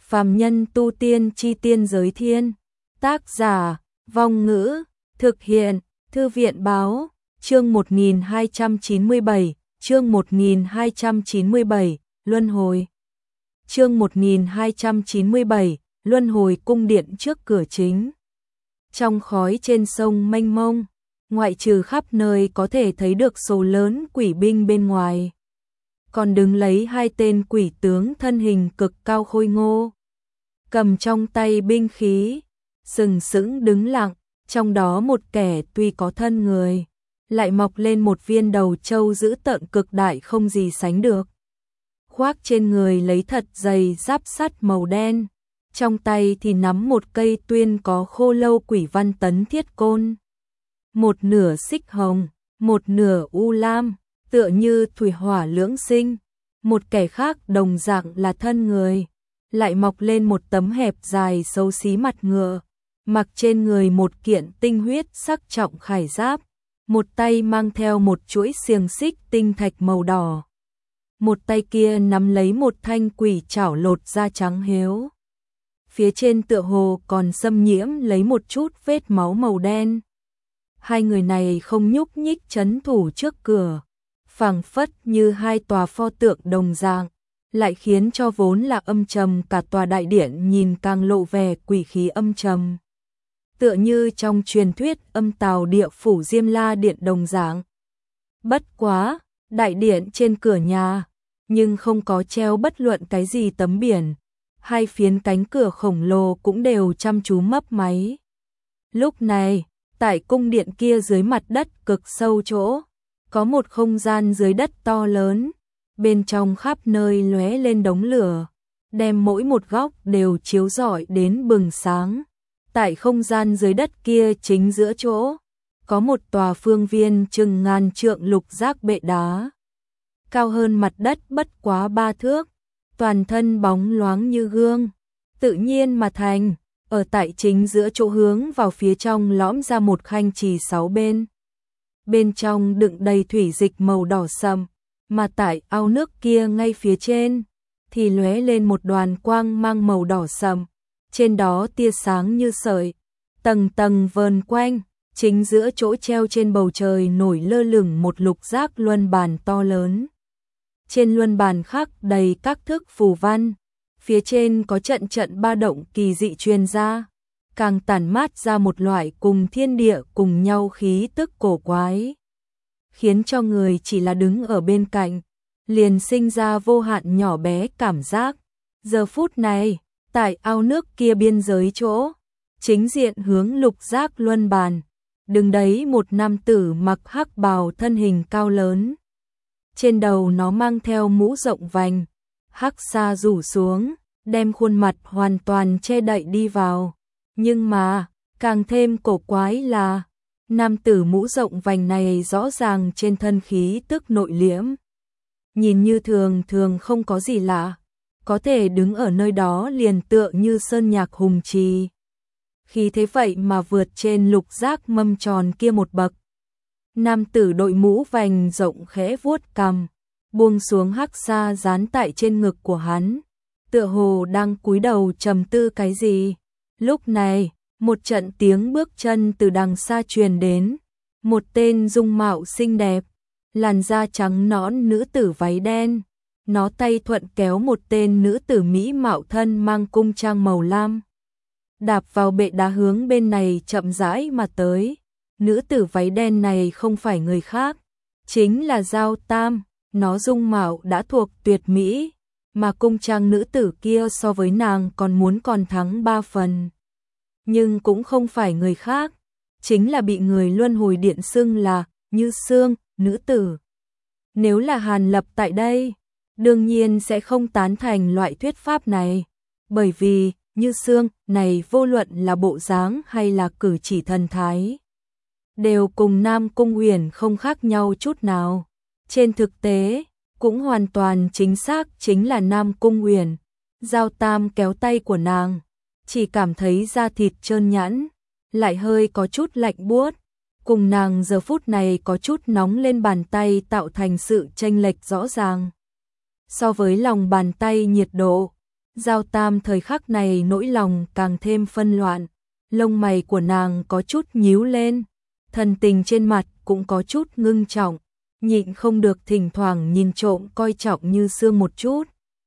Phàm nhân tu tiên chi tiên giới thiên. Tác giả, Vong Ngữ, thực hiện, Thư viện Báo, chương 1297, chương 1297, Luân Hồi. Chương 1297, Luân Hồi cung điện trước cửa chính. Trong khói trên sông mênh mông, ngoại trừ khắp nơi có thể thấy được số lớn quỷ binh bên ngoài, còn đứng lấy hai tên quỷ tướng thân hình cực cao khôi ngô, cầm trong tay binh khí, sừng sững đứng lặng, trong đó một kẻ tuy có thân người, lại mọc lên một viên đầu trâu dữ tợn cực đại không gì sánh được. Khoác trên người lấy thật dày giáp sắt màu đen, trong tay thì nắm một cây tuyên có khô lâu quỷ văn tấn thiết côn. Một nửa xích hồng, một nửa u lam, tựa như thủy hỏa lưỡng sinh. Một kẻ khác đồng dạng là thân người, lại mọc lên một tấm hẹp dài xấu xí mặt ngựa, mặc trên người một kiện tinh huyết sắc trọng khải giáp, một tay mang theo một chuỗi xiềng xích tinh thạch màu đỏ. Một tay kia nắm lấy một thanh quỷ chảo lột da trắng héo. Phía trên tựa hồ còn xâm nhiễm lấy một chút vết máu màu đen. Hai người này không nhúc nhích trấn thủ trước cửa, phảng phất như hai tòa pho tượng đồng dạng, lại khiến cho vốn là âm trầm cả tòa đại điện nhìn càng lộ vẻ quỷ khí âm trầm. Tựa như trong truyền thuyết âm tào địa phủ Diêm La điện đồng dạng. Bất quá, đại điện trên cửa nhà, nhưng không có treo bất luận cái gì tấm biển, hai phiến cánh cửa khổng lồ cũng đều chăm chú mấp máy. Lúc này, tại cung điện kia dưới mặt đất cực sâu chỗ, có một không gian dưới đất to lớn, bên trong khắp nơi lóe lên đống lửa, đem mỗi một góc đều chiếu rọi đến bừng sáng. Tại không gian dưới đất kia chính giữa chỗ, có một tòa phương viên chừng ngàn trượng lục giác bệ đá, cao hơn mặt đất bất quá 3 thước, toàn thân bóng loáng như gương, tự nhiên mà thành. Ở tại chính giữa chỗ hướng vào phía trong lõm ra một khanh trì 6 bên. Bên trong đựng đầy thủy dịch màu đỏ sậm, mà tại ao nước kia ngay phía trên thì lóe lên một đoàn quang mang màu đỏ sậm, trên đó tia sáng như sợi, tầng tầng vờn quanh, chính giữa chỗ treo trên bầu trời nổi lơ lửng một lục giác luân bàn to lớn. Trên luân bàn khắc đầy các thức phù văn, phía trên có trận trận ba động kỳ dị truyền ra, càng tản mát ra một loại cùng thiên địa cùng nhau khí tức cổ quái, khiến cho người chỉ là đứng ở bên cạnh, liền sinh ra vô hạn nhỏ bé cảm giác. Giờ phút này, tại ao nước kia biên giới chỗ, chính diện hướng lục giác luân bàn, đứng đấy một nam tử mặc hắc bào thân hình cao lớn. Trên đầu nó mang theo mũ rộng vành, hắc sa rủ xuống, đem khuôn mặt hoàn toàn che đậy đi vào. Nhưng mà, càng thêm cổ quái là, nam tử mũ rộng vành này rõ ràng trên thân khí tức nội liễm. Nhìn như thường thường không có gì lạ, có thể đứng ở nơi đó liền tựa như sơn nhạc hùng trì. Khi thế vậy mà vượt trên lục giác mâm tròn kia một bậc. Nam tử đội mũ vành rộng khẽ vuốt cằm, buông xuống hắc sa dán tại trên ngực của hắn, tựa hồ đang cúi đầu trầm tư cái gì. Lúc này, một trận tiếng bước chân từ đằng xa truyền đến, một tên dung mạo xinh đẹp, làn da trắng nõn nữ tử váy đen, nó tay thuận kéo một tên nữ tử mỹ mạo thân mang cung trang màu lam, đạp vào bệ đá hướng bên này chậm rãi mà tới. Nữ tử váy đen này không phải người khác, chính là Giao Tam. Nó dung mạo đã thuộc tuyệt mỹ, mà cung trang nữ tử kia so với nàng còn thắng 3 phần. Nhưng cũng không phải người khác, chính là bị người luân hồi điện xưng là Như Sương, nữ tử. Nếu là Hàn Lập tại đây, đương nhiên sẽ không tán thành loại thuyết pháp này, bởi vì Như Sương này vô luận là bộ dáng hay là cử chỉ thần thái, đều cùng Nam Cung Uyển không khác nhau chút nào. Trên thực tế, cũng hoàn toàn chính xác chính là Nam Cung Uyển. Giao Tam kéo tay của nàng, chỉ cảm thấy da thịt trơn nhẵn, lại hơi có chút lạnh buốt, cùng nàng giờ phút này có chút nóng lên bàn tay tạo thành sự chênh lệch rõ ràng. So với lòng bàn tay nhiệt độ, Giao Tam thời khắc này nỗi lòng càng thêm phân loạn, lông mày của nàng có chút nhíu lên, thần tình trên mặt cũng có chút ngưng trọng, nhịn không được thỉnh thoảng nhìn trộm coi trọng Như Sương một chút.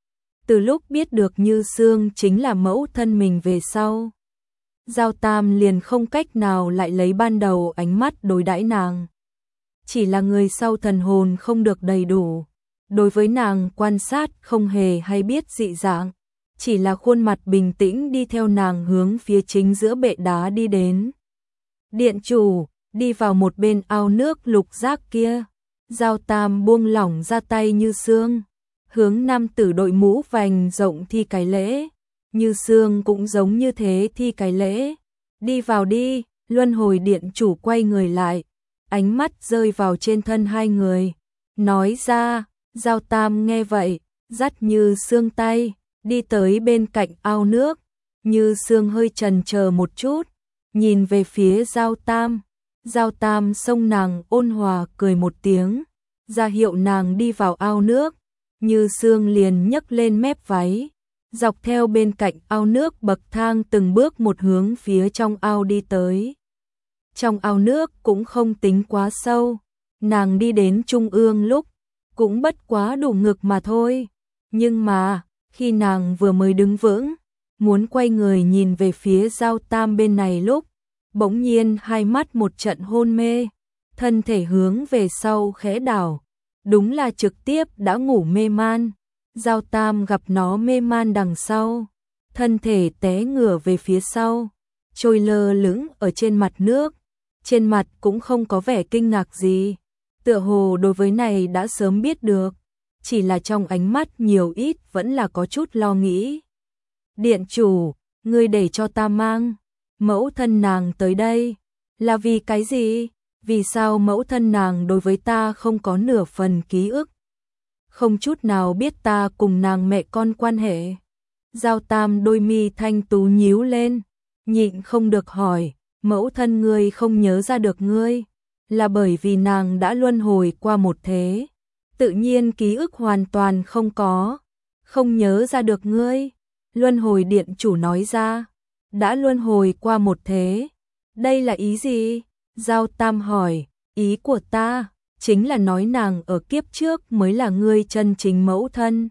Từ lúc biết được Như Sương chính là mẫu thân mình về sau, Giao Tam liền không cách nào lại lấy ban đầu ánh mắt đối đãi nàng. Chỉ là người sau thần hồn không được đầy đủ, đối với nàng quan sát không hề hay biết dị dạng, chỉ là khuôn mặt bình tĩnh đi theo nàng hướng phía chính giữa bệ đá đi đến. Điện chủ, đi vào một bên ao nước lục giác kia. Giao Tam buông lỏng ra tay Như Sương, hướng nam tử đội mũ vành rộng thi cái lễ. Như Sương cũng giống như thế thi cái lễ. Đi vào đi, luân hồi điện chủ quay người lại, ánh mắt rơi vào trên thân hai người, nói ra. Giao Tam nghe vậy, dắt Như Sương tay, đi tới bên cạnh ao nước. Như Sương hơi chần chờ một chút, nhìn về phía Giao Tam. Giao Tam xông nàng ôn hòa cười một tiếng, ra hiệu nàng đi vào ao nước. Như Sương liền nhấc lên mép váy, dọc theo bên cạnh ao nước bậc thang từng bước một hướng phía trong ao đi tới. Trong ao nước cũng không tính quá sâu, nàng đi đến trung ương lúc cũng bất quá đủ ngực mà thôi. Nhưng mà, khi nàng vừa mới đứng vững, muốn quay người nhìn về phía Giao Tam bên này lúc, bỗng nhiên hai mắt một trận hôn mê, thân thể hướng về sau khẽ đảo, đúng là trực tiếp đã ngủ mê man. Giao Tam gặp nó mê man đằng sau, thân thể té ngửa về phía sau, trôi lơ lửng ở trên mặt nước, trên mặt cũng không có vẻ kinh ngạc gì, tựa hồ đối với này đã sớm biết được, chỉ là trong ánh mắt nhiều ít vẫn là có chút lo nghĩ. Điện chủ, ngươi để cho ta mang mẫu thân nàng tới đây, là vì cái gì? Vì sao mẫu thân nàng đối với ta không có nửa phần ký ức? Không chút nào biết ta cùng nàng mẹ con quan hệ. Giao Tam đôi mi thanh tú nhíu lên, nhịn không được hỏi, mẫu thân ngươi không nhớ ra được ngươi, là bởi vì nàng đã luân hồi qua một thế, tự nhiên ký ức hoàn toàn không có, không nhớ ra được ngươi. Luân hồi điện chủ nói ra, đã luân hồi qua một thế, đây là ý gì? Giao Tam hỏi, ý của ta chính là nói nàng ở kiếp trước mới là ngươi chân chính mẫu thân,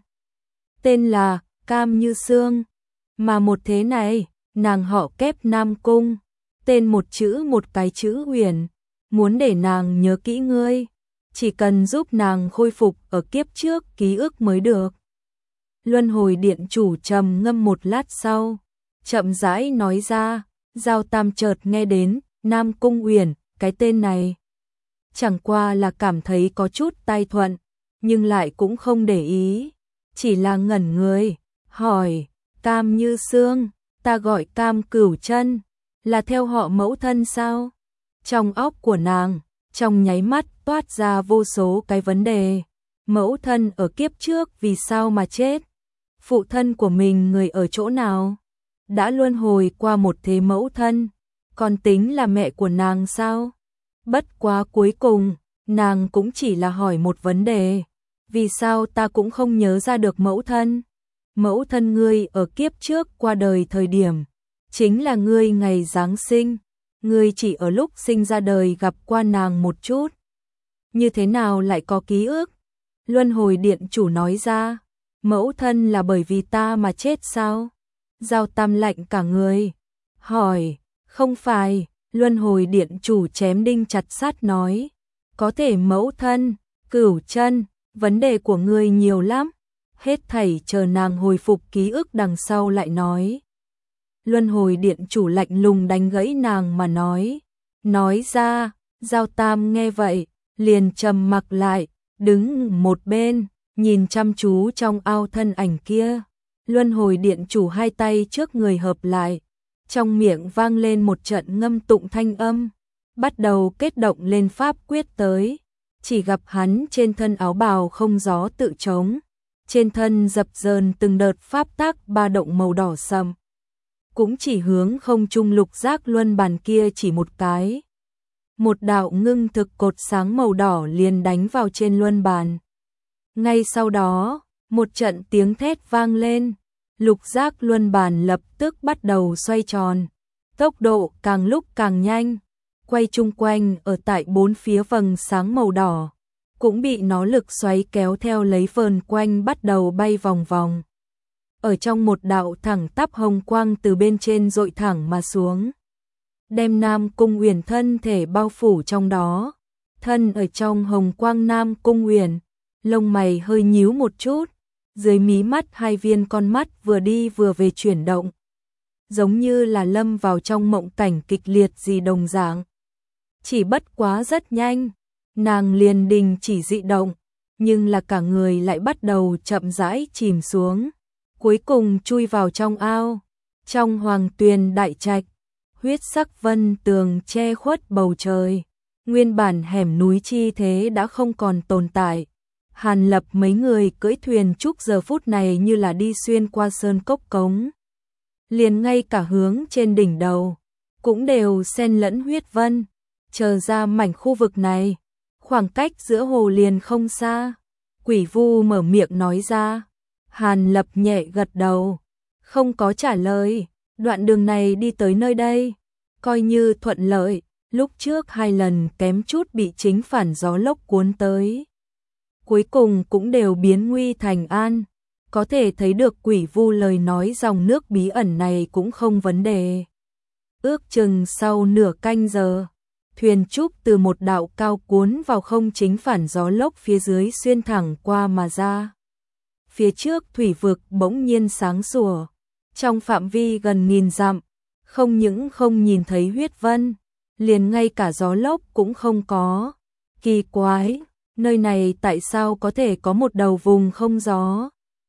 tên là Cam Như Sương, mà một thế này, nàng họ Kép Nam Cung, tên một chữ một cái chữ Huyền, muốn để nàng nhớ kỹ ngươi, chỉ cần giúp nàng khôi phục ở kiếp trước ký ức mới được. Luân hồi điện chủ trầm ngâm một lát sau, chậm rãi nói ra. Giao Tam chợt nghe đến Nam Cung Uyển, cái tên này, chẳng qua là cảm thấy có chút tai thuận, nhưng lại cũng không để ý, chỉ là ngẩn người, hỏi, Cam Như Sương, ta gọi Cam Cửu Chân, là theo họ mẫu thân sao? Trong óc của nàng, trong nháy mắt toát ra vô số cái vấn đề, mẫu thân ở kiếp trước vì sao mà chết? Phụ thân của mình người ở chỗ nào? Đã luân hồi qua một thế mẫu thân, còn tính là mẹ của nàng sao? Bất quá cuối cùng, nàng cũng chỉ là hỏi một vấn đề, vì sao ta cũng không nhớ ra được mẫu thân? Mẫu thân ngươi ở kiếp trước qua đời thời điểm, chính là ngươi ngày Giáng sinh, ngươi chỉ ở lúc sinh ra đời gặp qua nàng một chút. Như thế nào lại có ký ức? Luân hồi điện chủ nói ra, mẫu thân là bởi vì ta mà chết sao? Giao Tam lạnh cả người, hỏi, không phải. Luân hồi điện chủ chém đinh chặt sắt nói, có thể mẫu thân, Cửu Chân, vấn đề của ngươi nhiều lắm, hết thảy chờ nàng hồi phục ký ức đằng sau lại nói. Luân hồi điện chủ lạnh lùng đánh gãy nàng mà nói ra. Giao Tam nghe vậy, liền trầm mặc lại, đứng một bên, nhìn chăm chú trong ao thân ảnh kia. Luân hồi điện chủ hai tay trước người hợp lại, trong miệng vang lên một trận ngâm tụng thanh âm, bắt đầu kết động lên pháp quyết tới. Chỉ gặp hắn trên thân áo bào không gió tự trống, trên thân dập dờn từng đợt pháp tác ba động màu đỏ sậm, cũng chỉ hướng không trung lục giác luân bàn kia chỉ một cái. Một đạo ngưng thực cột sáng màu đỏ liền đánh vào trên luân bàn. Ngay sau đó, một trận tiếng thét vang lên, Lục giác luân bàn lập tức bắt đầu xoay tròn, tốc độ càng lúc càng nhanh, quay chung quanh ở tại bốn phía vầng sáng màu đỏ, cũng bị nó lực xoáy kéo theo lấy vờn quanh bắt đầu bay vòng vòng. Ở trong một đạo thẳng tắp hồng quang từ bên trên dội thẳng mà xuống, đem Nam Cung Uyển thân thể bao phủ trong đó. Thân ở trong hồng quang Nam Cung Uyển, lông mày hơi nhíu một chút, dưới mí mắt hai viên con mắt vừa đi vừa về chuyển động, giống như là lâm vào trong mộng cảnh kịch liệt gì đồng dạng. Chỉ bất quá rất nhanh, nàng liền đình chỉ dị động, nhưng là cả người lại bắt đầu chậm rãi chìm xuống, cuối cùng chui vào trong ao. Trong Hoàng Tuyền đại trạch, huyết sắc vân tường che khuất bầu trời, nguyên bản hẻm núi chi thế đã không còn tồn tại. Hàn Lập mấy người cưỡi thuyền trúc giờ phút này như là đi xuyên qua sơn cốc cống. Liền ngay cả hướng trên đỉnh đầu, cũng đều xen lẫn huyết vân, chờ ra mảnh khu vực này. Khoảng cách giữa hồ liền không xa. Quỷ Vu mở miệng nói ra. Hàn Lập nhẹ gật đầu, không có trả lời. Đoạn đường này đi tới nơi đây, coi như thuận lợi, lúc trước 2 lần kém chút bị chính phản gió lốc cuốn tới. Cuối cùng cũng đều biến nguy thành an, có thể thấy được Quỷ Vu lời nói dòng nước bí ẩn này cũng không vấn đề. Ước chừng sau nửa canh giờ, thuyền trúc từ một đạo cao cuốn vào không chính phản gió lốc phía dưới xuyên thẳng qua mà ra. Phía trước thủy vực bỗng nhiên sáng sủa, trong phạm vi gần 1000 dặm, không những không nhìn thấy huyết vân, liền ngay cả gió lốc cũng không có. Kỳ quái, nơi này tại sao có thể có một đầu vùng không gió?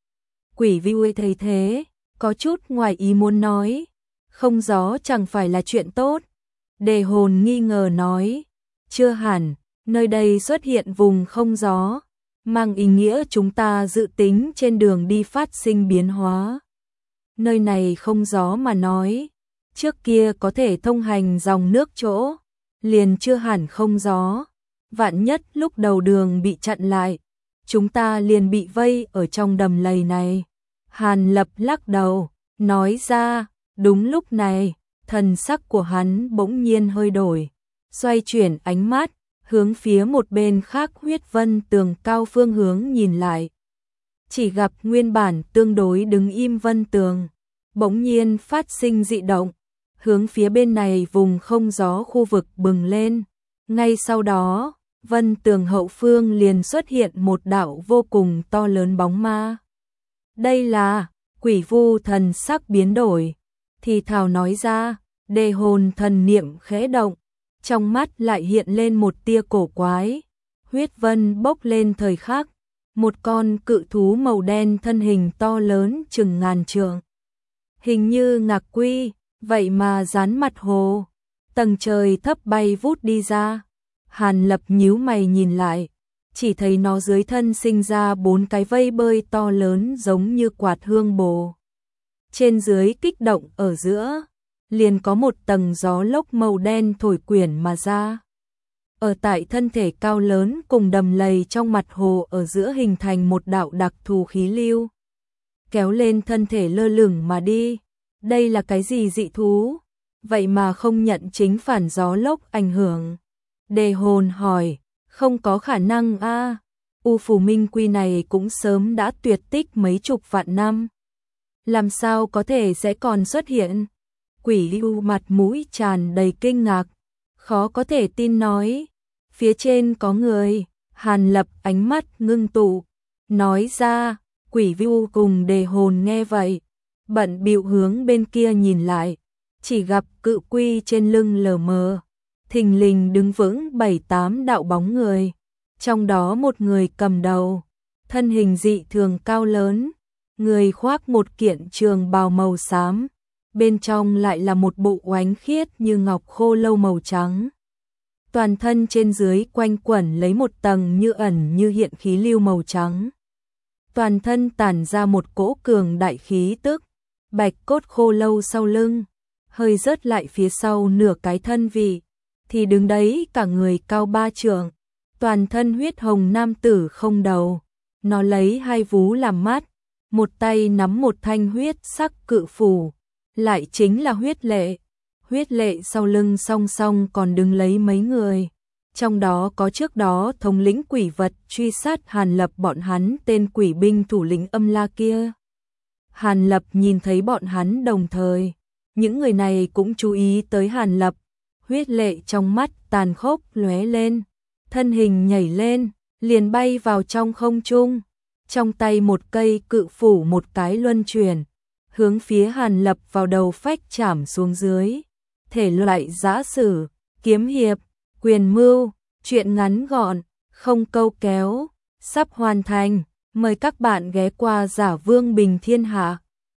Quỷ Vu thấy thế, có chút ngoài ý muốn nói, không gió chẳng phải là chuyện tốt. Đề Hồn nghi ngờ nói, chưa hẳn, nơi đây xuất hiện vùng không gió, mang ý nghĩa chúng ta dự tính trên đường đi phát sinh biến hóa. Nơi này không gió mà nói, trước kia có thể thông hành dòng nước chỗ, liền chưa hẳn không gió. Vạn nhất lúc đầu đường bị chặn lại, chúng ta liền bị vây ở trong đầm lầy này. Hàn Lập lắc đầu, nói ra. Đúng lúc này, thần sắc của hắn bỗng nhiên hơi đổi, xoay chuyển ánh mắt, hướng phía một bên khác huyết vân tường cao phương hướng nhìn lại. Chỉ gặp nguyên bản tương đối đứng im vân tường, bỗng nhiên phát sinh dị động, hướng phía bên này vùng không gió khu vực bừng lên. Ngay sau đó, vân tường hậu phương liền xuất hiện một đạo vô cùng to lớn bóng ma. Đây là Quỷ Vu thần sắc biến đổi, thì thào nói ra. Đề Hồn thần niệm khẽ động, trong mắt lại hiện lên một tia cổ quái. Huyết vân bốc lên thời khắc, một con cự thú màu đen thân hình to lớn chừng 1000 trượng, hình như ngạc quy, vậy mà dán mặt hồ, tầng trời thấp bay vút đi ra. Hàn Lập nhíu mày nhìn lại, chỉ thấy nó dưới thân sinh ra 4 cái vây bơi to lớn giống như quạt hương bồ. Trên dưới kích động ở giữa, liền có một tầng gió lốc màu đen thổi quyển mà ra. Ở tại thân thể cao lớn cùng đầm lầy trong mặt hồ ở giữa hình thành một đạo đặc thù khí lưu, kéo lên thân thể lơ lửng mà đi. Đây là cái gì dị thú? Vậy mà không nhận chính phản gió lốc ảnh hưởng. Đề Hồn hỏi, không có khả năng a. U Phù Minh Quy này cũng sớm đã tuyệt tích mấy chục vạn năm. Làm sao có thể sẽ còn xuất hiện? Quỷ Lưu mặt mũi tràn đầy kinh ngạc, khó có thể tin nói, phía trên có người. Hàn Lập ánh mắt ngưng tụ, nói ra. Quỷ Vu cùng Đề Hồn nghe vậy, bận bịu hướng bên kia nhìn lại, chỉ gặp cự quy trên lưng lờ mờ, thình lình đứng vững 7-8 đạo bóng người, trong đó một người cầm đầu, thân hình dị thường cao lớn, người khoác một kiện trường bào màu xám, bên trong lại là một bộ oánh khiết như ngọc khô lâu màu trắng. Toàn thân trên dưới quanh quẩn lấy một tầng như ẩn như hiện khí lưu màu trắng. Toàn thân tản ra một cỗ cường đại khí tức, bạch cốt khô lâu sau lưng, hơi rớt lại phía sau nửa cái thân vị, thì đứng đấy cả người cao 3 trượng, toàn thân huyết hồng nam tử không đầu, nó lấy 2 vú làm mắt, một tay nắm một thanh huyết sắc cự phủ, lại chính là huyết lệ. Huyết lệ sau lưng song song còn đứng lấy mấy người, trong đó có trước đó thống lĩnh quỷ vật truy sát Hàn Lập bọn hắn tên quỷ binh thủ lĩnh Âm La kia. Hàn Lập nhìn thấy bọn hắn đồng thời, những người này cũng chú ý tới Hàn Lập, huyết lệ trong mắt tàn khốc lóe lên, thân hình nhảy lên, liền bay vào trong không trung, trong tay một cây cự phủ một cái luân chuyển, hướng phía Hàn Lập vào đầu phách chảm xuống dưới. Thể loại giã sử, kiếm hiệp, quyền mưu, truyện ngắn gọn, không câu kéo, sắp hoàn thành, mời các bạn ghé qua Giả Vương Bình Thiên Hạ.